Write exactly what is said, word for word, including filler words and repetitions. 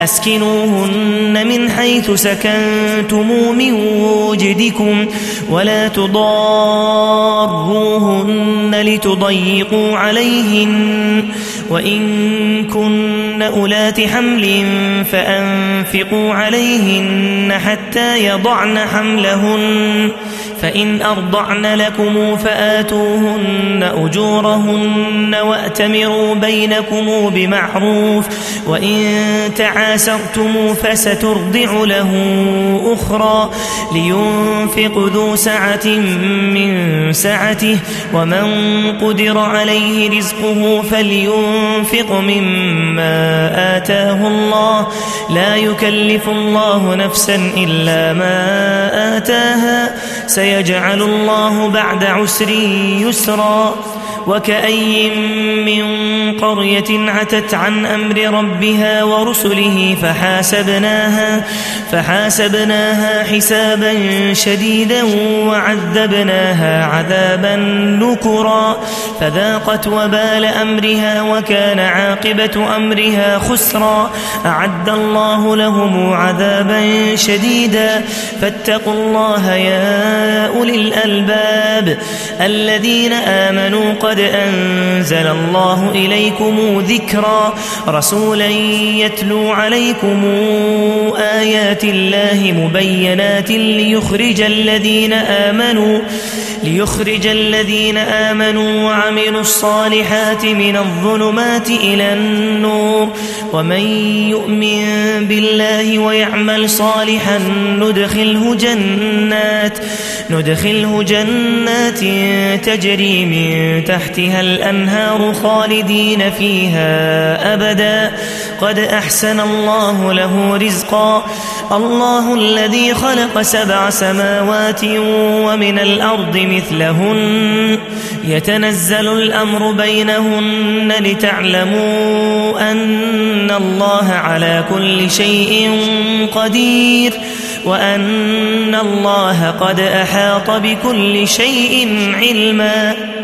أسكنوهن من حيث سكنتم من وجدكم ولا تضاروهن لتضيقوا عليهن وإن كن أولات حمل فأنفقوا عليهن حتى يضعن حملهن فإن أرضعن لكم فآتوهن أجورهن وأتمروا بينكم بمعروف وإن تعاسرتم فسترضع له أخرى لينفق ذو سعة من سعته ومن قدر عليه رزقه فلينفق مما آتاه الله لا يكلف الله نفسا إلا ما آتاها سيجعل الله بعد عسر يسرا وكأي من قرية عتت عن أمر ربها ورسله فحاسبناها, فحاسبناها حسابا شديدا وعذبناها عذابا نكرا فذاقت وبال أمرها وكان عاقبة أمرها خسرا أعد الله لهم عذابا شديدا فاتقوا الله يا أولي الألباب الذين آمنوا قد أنزل الله إليكم ذكرا رسولا يتلو عليكم آيات الله مبينات ليخرج الذين آمنوا ليخرج الذين آمنوا وعملوا الصالحات من الظلمات إلى النور ومن يؤمن بالله ويعمل صالحا ندخله جنات ندخله جنات تجري من تحتها الأنهار خالدين فيها أبدا قد أحسن الله له رزقا الله الذي خلق سبع سماوات ومن الأرض مثلهن يتنزل الأمر بينهن لتعلموا أن الله على كل شيء قدير وأن الله قد أحاط بكل شيء علما